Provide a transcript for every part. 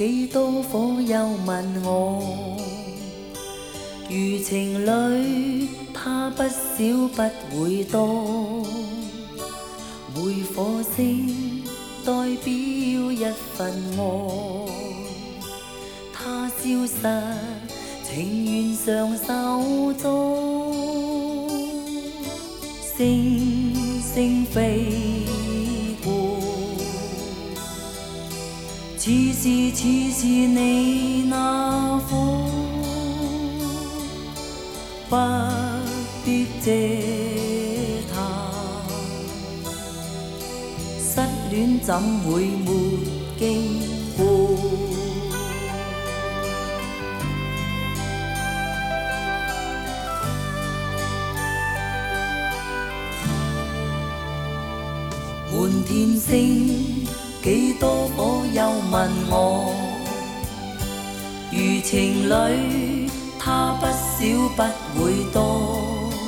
几多火又问我，如情侣，他不少不会多。每颗星代表一份爱，他消失，情愿上手中，星星飞过。似是你那颗，不必借他。失戀怎會沒經過？滿天星，幾多火又問我，如情侶，他不少不會多。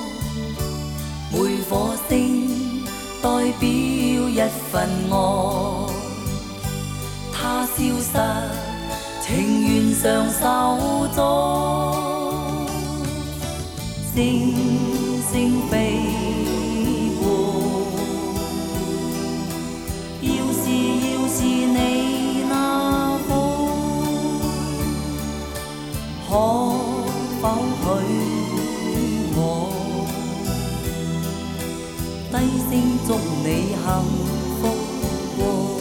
每顆星代表一份愛，他消失，情願上手中，星星飛過。要是你那顆，可否許我低聲祝你幸福過？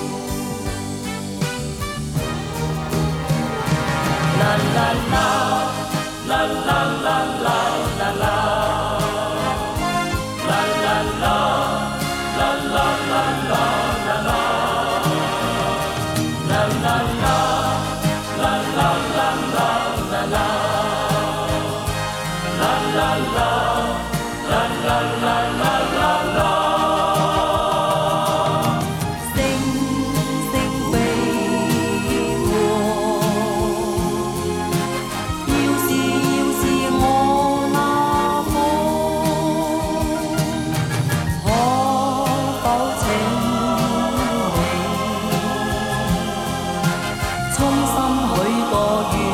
啦啦啦，啦啦啦啦啦啦，啦啦啦，啦啦啦啦。衷心許個願。